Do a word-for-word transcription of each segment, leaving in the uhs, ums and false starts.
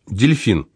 Дельфин.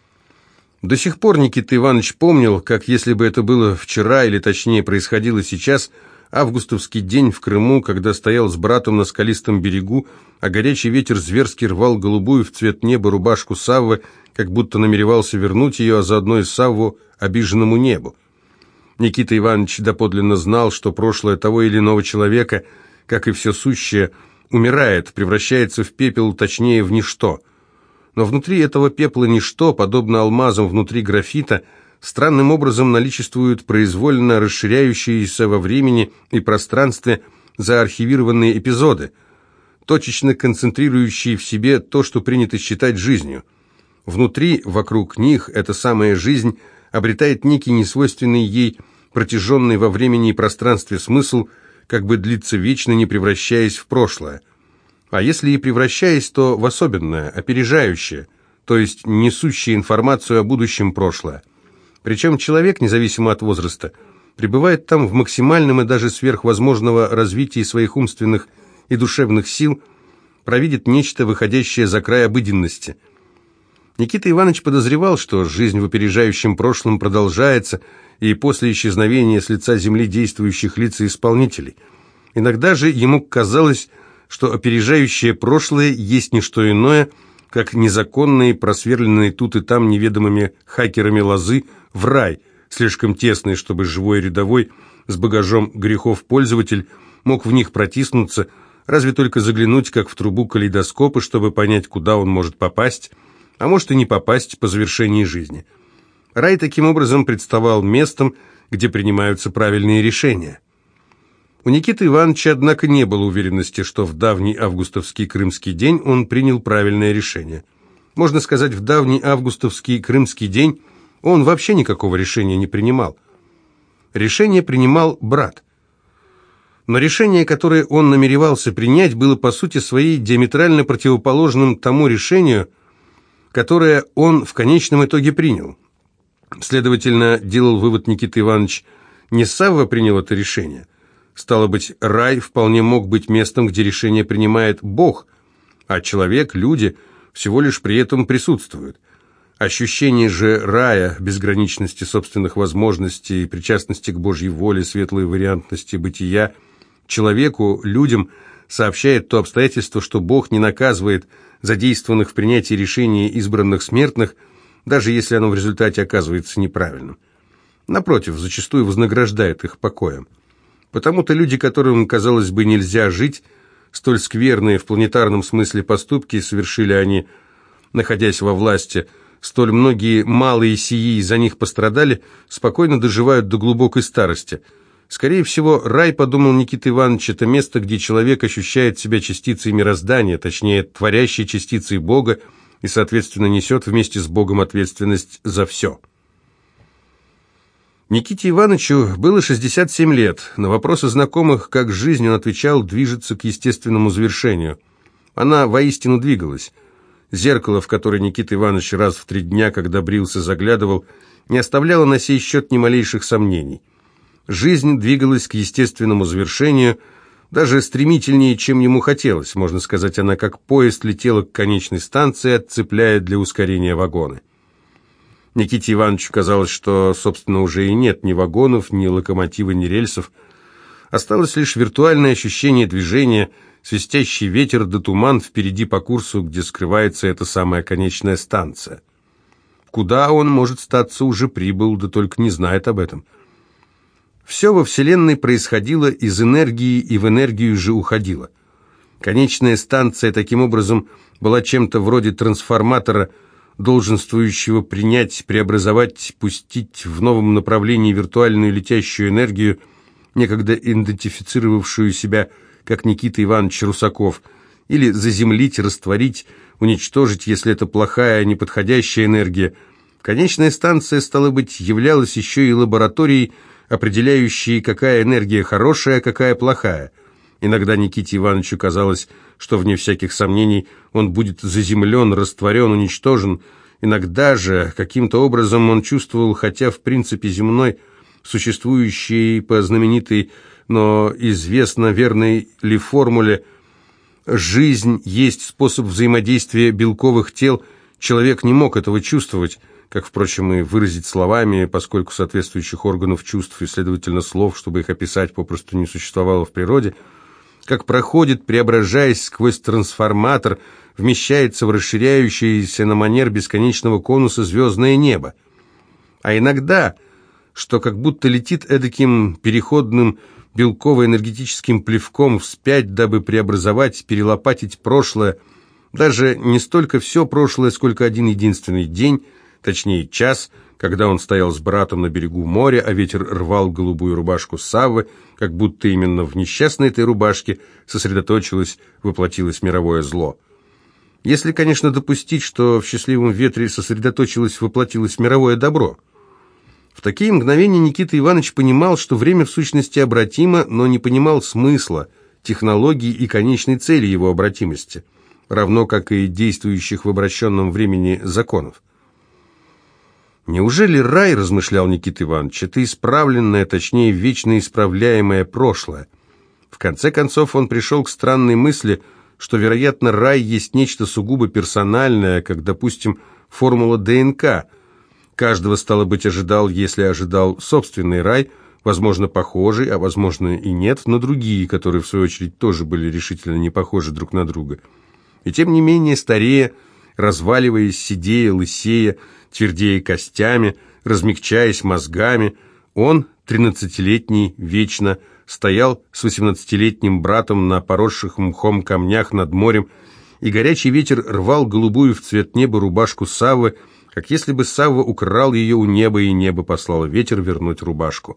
До сих пор Никита Иванович помнил, как если бы это было вчера, или точнее происходило сейчас, августовский день в Крыму, когда стоял с братом на скалистом берегу, а горячий ветер зверски рвал голубую в цвет неба рубашку Саввы, как будто намеревался вернуть ее, а заодно и Савву обиженному небу. Никита Иванович доподлинно знал, что прошлое того или иного человека, как и все сущее, умирает, превращается в пепел, точнее в ничто. Но внутри этого пепла ничто, подобно алмазам внутри графита, странным образом наличествуют произвольно расширяющиеся во времени и пространстве заархивированные эпизоды, точечно концентрирующие в себе то, что принято считать жизнью. Внутри, вокруг них, эта самая жизнь обретает некий несвойственный ей, протяженный во времени и пространстве смысл, как бы длится вечно, не превращаясь в прошлое. А если и превращаясь, то в особенное, опережающее, то есть несущее информацию о будущем прошлое. Причем человек, независимо от возраста, пребывает там в максимальном и даже сверхвозможного развитии своих умственных и душевных сил, провидит нечто, выходящее за край обыденности. Никита Иванович подозревал, что жизнь в опережающем прошлом продолжается и после исчезновения с лица земли действующих лиц и исполнителей. Иногда же ему казалось, что опережающее прошлое есть не что иное, как незаконные, просверленные тут и там неведомыми хакерами лозы в рай, слишком тесные, чтобы живой рядовой с багажом грехов пользователь мог в них протиснуться, разве только заглянуть, как в трубу калейдоскопа, чтобы понять, куда он может попасть, а может и не попасть по завершении жизни. Рай таким образом представал местом, где принимаются правильные решения. У Никиты Ивановича, однако, не было уверенности, что в давний августовский крымский день он принял правильное решение. Можно сказать, в давний августовский крымский день он вообще никакого решения не принимал. Решение принимал брат. Но решение, которое он намеревался принять, было по сути своей диаметрально противоположным тому решению, которое он в конечном итоге принял. Следовательно, делал вывод Никита Иванович, не Савва принял это решение. Стало быть, рай вполне мог быть местом, где решение принимает Бог, а человек, люди, всего лишь при этом присутствуют. Ощущение же рая, безграничности собственных возможностей и причастности к Божьей воле, светлой вариантности бытия, человеку, людям сообщает то обстоятельство, что Бог не наказывает задействованных в принятии решений избранных смертных, даже если оно в результате оказывается неправильным. Напротив, зачастую вознаграждает их покоем. Потому-то люди, которым, казалось бы, нельзя жить, столь скверные в планетарном смысле поступки совершили они, находясь во власти, столь многие малые сии за них пострадали, спокойно доживают до глубокой старости. Скорее всего, рай, подумал Никита Иванович, это место, где человек ощущает себя частицей мироздания, точнее, творящей частицей Бога, и, соответственно, несет вместе с Богом ответственность за все. Никите Ивановичу было шестьдесят семь лет. На вопросы знакомых, как жизнь, он отвечал, движется к естественному завершению. Она воистину двигалась. Зеркало, в которое Никита Иванович раз в три дня, когда брился, заглядывал, не оставляло на сей счет ни малейших сомнений. Жизнь двигалась к естественному завершению, даже стремительнее, чем ему хотелось. Можно сказать, она как поезд летела к конечной станции, отцепляя для ускорения вагоны. Никите Ивановичу казалось, что, собственно, уже и нет ни вагонов, ни локомотива, ни рельсов. Осталось лишь виртуальное ощущение движения, свистящий ветер да туман впереди по курсу, где скрывается эта самая конечная станция. Куда он, может статься, уже прибыл, да только не знает об этом. Все во Вселенной происходило из энергии и в энергию же уходило. Конечная станция, таким образом, была чем-то вроде трансформатора, долженствующего принять, преобразовать, пустить в новом направлении виртуальную летящую энергию, некогда идентифицировавшую себя как Никита Иванович Русаков, или заземлить, растворить, уничтожить, если это плохая, неподходящая энергия. Конечная станция, стало быть, являлась еще и лабораторией, определяющей, какая энергия хорошая, а какая плохая. Иногда Никите Ивановичу казалось, что, вне всяких сомнений, он будет заземлен, растворен, уничтожен. Иногда же, каким-то образом, он чувствовал, хотя в принципе земной, существующей по знаменитой, но известно верной ли формуле, жизнь есть способ взаимодействия белковых тел, Человек не мог этого чувствовать, как, впрочем, и выразить словами, поскольку соответствующих органов чувств и, следовательно, слов, чтобы их описать, попросту не существовало в природе, как проходит, преображаясь сквозь трансформатор, вмещается в расширяющееся на манер бесконечного конуса звездное небо. А иногда, что как будто летит эдаким переходным белково-энергетическим плевком вспять, дабы преобразовать, перелопатить прошлое, даже не столько все прошлое, сколько один единственный день, точнее час, когда он стоял с братом на берегу моря, а ветер рвал голубую рубашку Саввы, как будто именно в несчастной этой рубашке сосредоточилось, воплотилось мировое зло. Если, конечно, допустить, что в счастливом ветре сосредоточилось, воплотилось мировое добро. В такие мгновения Никита Иванович понимал, что время в сущности обратимо, но не понимал смысла, технологии и конечной цели его обратимости, равно как и действующих в обращенном времени законов. Неужели рай, размышлял Никита Иванович, это исправленное, точнее, вечно исправляемое прошлое? В конце концов он пришел к странной мысли, что, вероятно, рай есть нечто сугубо персональное, как, допустим, формула ДНК. Каждого, стало быть, ожидал, если ожидал собственный рай, возможно, похожий, а возможно и нет, на другие, которые, в свою очередь, тоже были решительно не похожи друг на друга. И тем не менее, старея, разваливаясь, седея, лысея, твердея костями, размягчаясь мозгами, он, тринадцатилетний, вечно, стоял с восемнадцатилетним братом на поросших мхом камнях над морем, и горячий ветер рвал голубую в цвет неба рубашку Саввы, как если бы Савва украл ее у неба, и небо послало ветер вернуть рубашку.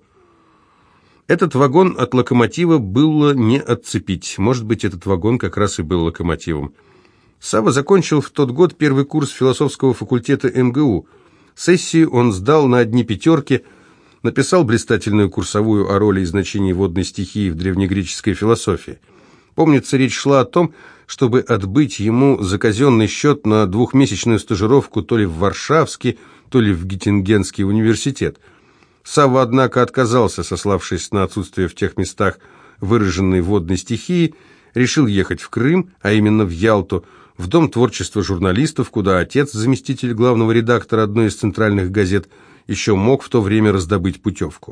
Этот вагон от локомотива было не отцепить. Может быть, этот вагон как раз и был локомотивом. Савва закончил в тот год первый курс философского факультета эм гэ у. Сессию он сдал на одни пятерки, написал блистательную курсовую о роли и значении водной стихии в древнегреческой философии. Помнится, речь шла о том, чтобы отбыть ему за казенный счет на двухмесячную стажировку то ли в Варшавский, то ли в Геттингенский университет. Савва, однако, отказался, сославшись на отсутствие в тех местах выраженной водной стихии, решил ехать в Крым, а именно в Ялту, в Дом творчества журналистов, куда отец, заместитель главного редактора одной из центральных газет, еще мог в то время раздобыть путевку.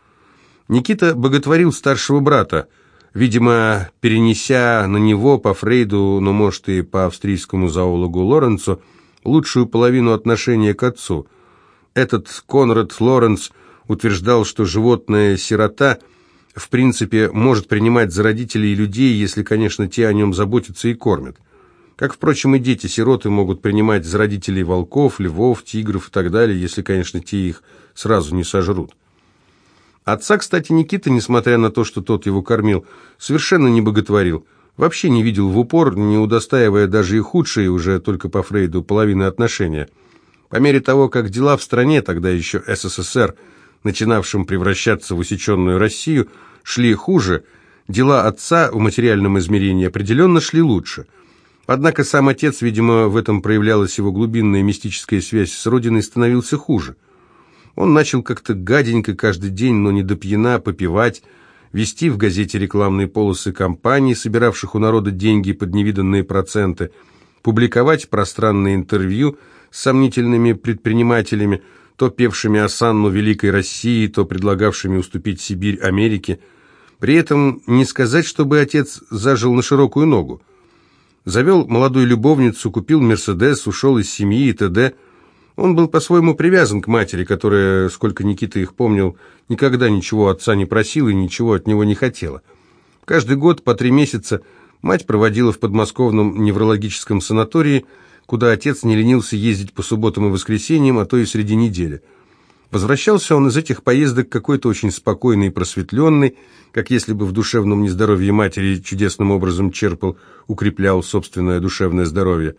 Никита боготворил старшего брата, видимо, перенеся на него по Фрейду, но, может, и по австрийскому зоологу Лоренцу, лучшую половину отношения к отцу. Этот Конрад Лоренц утверждал, что животное-сирота в принципе может принимать за родителей людей, если, конечно, те о нем заботятся и кормят. Как, впрочем, и дети-сироты могут принимать за родителей волков, львов, тигров и так далее, если, конечно, те их сразу не сожрут. Отца, кстати, Никита, несмотря на то, что тот его кормил, совершенно не боготворил, вообще не видел в упор, не удостаивая даже и худшие, уже только по Фрейду, половины отношения. По мере того, как дела в стране, тогда еще эс эс эс эр, начинавшим превращаться в усеченную Россию, шли хуже, дела отца в материальном измерении определенно шли лучше. Однако сам отец, видимо, в этом проявлялась его глубинная мистическая связь с родиной, становился хуже. Он начал как-то гаденько каждый день, но не до пьяна, попивать, вести в газете рекламные полосы компаний, собиравших у народа деньги под невиданные проценты, публиковать пространные интервью с сомнительными предпринимателями, то певшими осанну великой России, то предлагавшими уступить Сибирь Америке. При этом не сказать, чтобы отец зажил на широкую ногу. Завел молодую любовницу, купил «Мерседес», ушел из семьи и т.д. Он был по-своему привязан к матери, которая, сколько Никита их помнил, никогда ничего отца не просила и ничего от него не хотела. Каждый год по три месяца мать проводила в подмосковном неврологическом санатории, куда отец не ленился ездить по субботам и воскресеньям, а то и среди недели. Возвращался он из этих поездок какой-то очень спокойный и просветленный, как если бы в душевном нездоровье матери чудесным образом черпал, укреплял собственное душевное здоровье.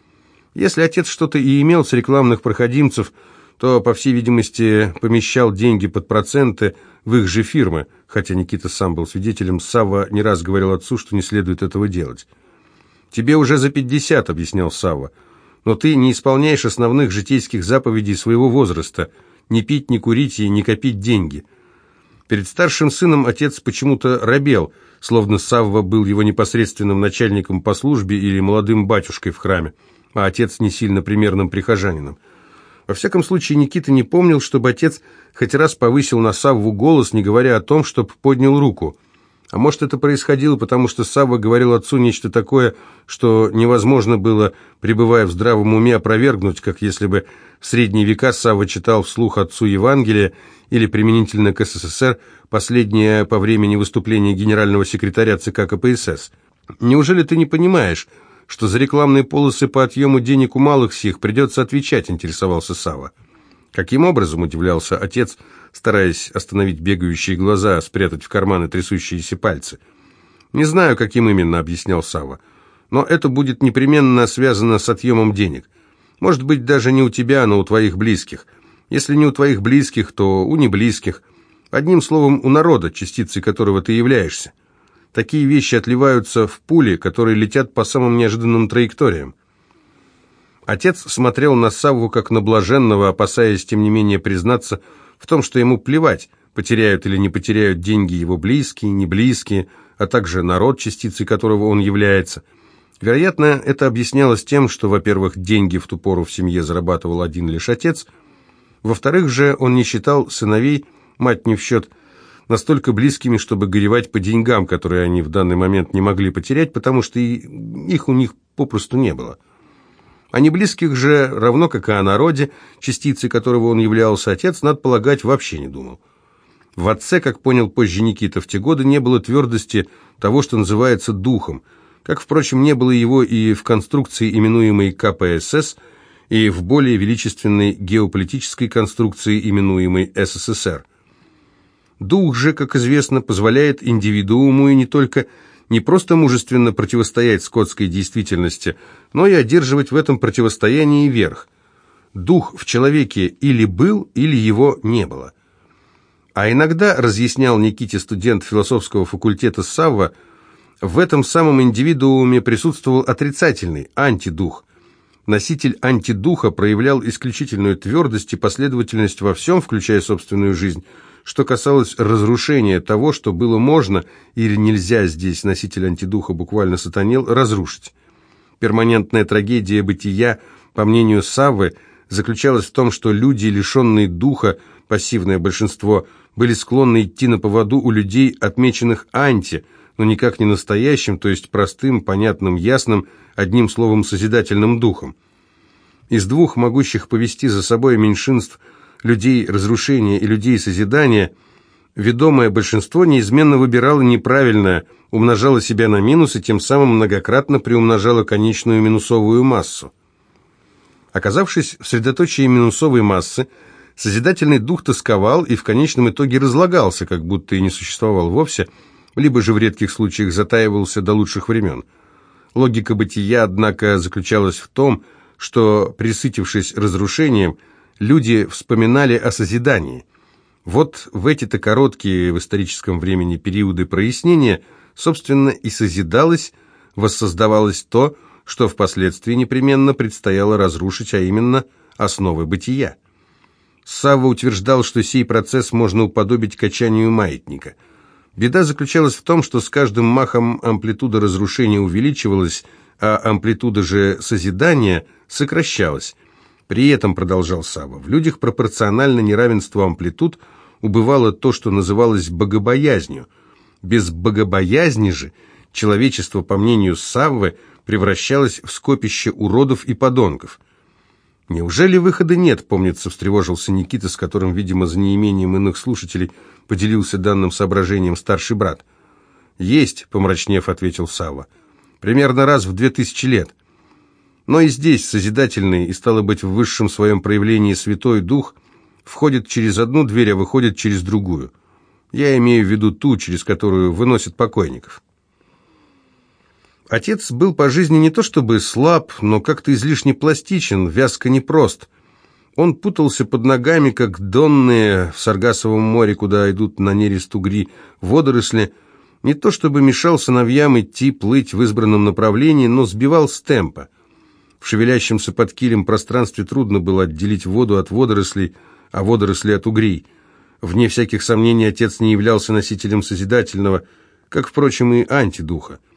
Если отец что-то и имел с рекламных проходимцев, то, по всей видимости, помещал деньги под проценты в их же фирмы, хотя Никита сам был свидетелем, Савва не раз говорил отцу, что не следует этого делать. «Тебе уже за пятьдесят», — объяснял Савва, — «но ты не исполняешь основных житейских заповедей своего возраста — не пить, не курить и не копить деньги». Перед старшим сыном отец почему-то робел, словно Савва был его непосредственным начальником по службе или молодым батюшкой в храме. а отец не сильно примерным прихожанином. Во всяком случае, Никита не помнил, чтобы отец хоть раз повысил на Савву голос, не говоря о том, чтоб поднял руку. А может, это происходило, потому что Савва говорил отцу нечто такое, что невозможно было, пребывая в здравом уме, опровергнуть, как если бы в средние века Савва читал вслух отцу Евангелие или применительно к СССР, последнее по времени выступления генерального секретаря ЦК КПСС. «Неужели ты не понимаешь, что за рекламные полосы по отъему денег у малых сих придется отвечать?» — интересовался Савва. «Каким образом?» — удивлялся отец, стараясь остановить бегающие глаза, спрятать в карманы трясущиеся пальцы. «Не знаю, каким именно», — объяснял Савва. «Но это будет непременно связано с отъемом денег. Может быть, даже не у тебя, но у твоих близких. Если не у твоих близких, то у неблизких. Одним словом, у народа, частицей которого ты являешься. Такие вещи отливаются в пули, которые летят по самым неожиданным траекториям». Отец смотрел на Савву как на блаженного, опасаясь, тем не менее, признаться в том, что ему плевать, потеряют или не потеряют деньги его близкие, неблизкие, а также народ, частицей которого он является. Вероятно, это объяснялось тем, что, во-первых, деньги в ту пору в семье зарабатывал один лишь отец, во-вторых же, он не считал сыновей, мать не в счет, настолько близкими, чтобы горевать по деньгам, которые они в данный момент не могли потерять, потому что и их у них попросту не было. О неблизких же, равно как и о народе, частицей которого он являлся, отец, надо полагать, вообще не думал. В отце, как понял позже Никита, в те годы не было твердости того, что называется духом, как, впрочем, не было его и в конструкции, именуемой КПСС, и в более величественной геополитической конструкции, именуемой СССР. Дух же, как известно, позволяет индивидууму и не только не просто мужественно противостоять скотской действительности, но и одерживать в этом противостоянии верх. Дух в человеке или был, или его не было. А иногда, разъяснял Никите студент философского факультета Савва, в этом самом индивидууме присутствовал отрицательный, антидух. Носитель антидуха проявлял исключительную твердость и последовательность во всем, включая собственную жизнь, что касалось разрушения того, что было можно или нельзя, здесь носитель антидуха буквально сатанел, разрушить. Перманентная трагедия бытия, по мнению Саввы, заключалась в том, что люди, лишенные духа, пассивное большинство, были склонны идти на поводу у людей, отмеченных анти, но никак не настоящим, то есть простым, понятным, ясным, одним словом, созидательным духом. Из двух могущих повести за собой меньшинств людей разрушения и людей созидания, ведомое большинство неизменно выбирало неправильное, умножало себя на минус и тем самым многократно приумножало конечную минусовую массу. Оказавшись в средоточии минусовой массы, созидательный дух тосковал и в конечном итоге разлагался, как будто и не существовал вовсе, либо же в редких случаях затаивался до лучших времен. Логика бытия, однако, заключалась в том, что, пресытившись разрушением, люди вспоминали о созидании. Вот в эти-то короткие в историческом времени периоды прояснения, собственно, и созидалось, воссоздавалось то, что впоследствии непременно предстояло разрушить, а именно основы бытия. Савва утверждал, что сей процесс можно уподобить качанию маятника. Беда заключалась в том, что с каждым махом амплитуда разрушения увеличивалась, а амплитуда же созидания сокращалась. При этом, продолжал Савва, в людях пропорционально неравенству амплитуд убывало то, что называлось богобоязнью. Без богобоязни же человечество, по мнению Саввы, превращалось в скопище уродов и подонков. «Неужели выхода нет?» — помнится, встревожился Никита, с которым, видимо, за неимением иных слушателей поделился данным соображением старший брат. «Есть», — помрачнев, ответил Савва, — «примерно раз в две тысячи лет. Но и здесь созидательный, и стало быть, в высшем своем проявлении Святой Дух входит через одну дверь, а выходит через другую. Я имею в виду ту, через которую выносят покойников». Отец был по жизни не то чтобы слаб, но как-то излишне пластичен, вязко непрост. Он путался под ногами, как донные в Саргассовом море, куда идут на нерест угри водоросли, не то чтобы мешал сыновьям идти, плыть в избранном направлении, но сбивал с темпа. В шевелящемся под килем пространстве трудно было отделить воду от водорослей, а водоросли от угрей. Вне всяких сомнений, отец не являлся носителем созидательного, как, впрочем, и антидуха.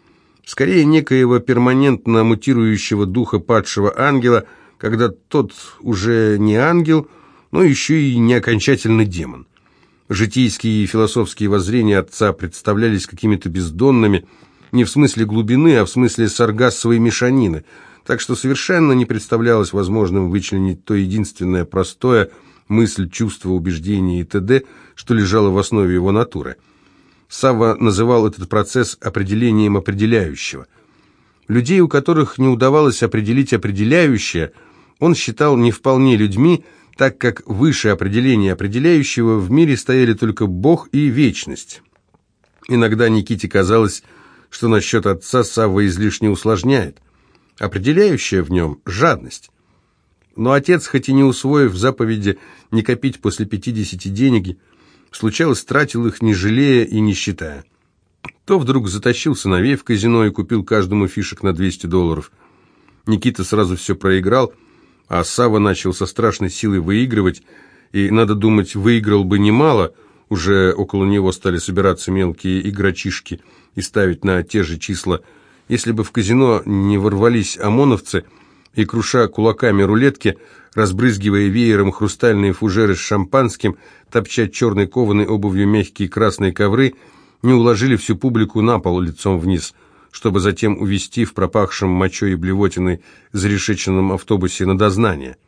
скорее некоего перманентно мутирующего духа падшего ангела, когда тот уже не ангел, но еще и не окончательно демон. Житейские и философские воззрения отца представлялись какими-то бездонными, не в смысле глубины, а в смысле саргассовой мешанины, так что совершенно не представлялось возможным вычленить то единственное простое мысль, чувство, убеждение и т.д., что лежало в основе его натуры. Савва называл этот процесс определением определяющего. Людей, у которых не удавалось определить определяющее, он считал не вполне людьми, так как выше определения определяющего в мире стояли только Бог и вечность. Иногда Никите казалось, что насчет отца Савва излишне усложняет. Определяющее в нем – жадность. Но отец, хоть и не усвоив заповеди не копить после пятидесяти денег, случалось, тратил их, не жалея и не считая. То вдруг затащил сыновей в казино и купил каждому фишек на двести долларов. Никита сразу все проиграл, а Савва начал со страшной силой выигрывать, и, надо думать, выиграл бы немало, уже около него стали собираться мелкие игрочишки и ставить на те же числа, если бы в казино не ворвались ОМОНовцы и, круша кулаками рулетки, разбрызгивая веером хрустальные фужеры с шампанским, топча черной кованой обувью мягкие красные ковры, не уложили всю публику на пол лицом вниз, чтобы затем увезти в пропахшем мочой и блевотиной зарешеченном автобусе на дознание.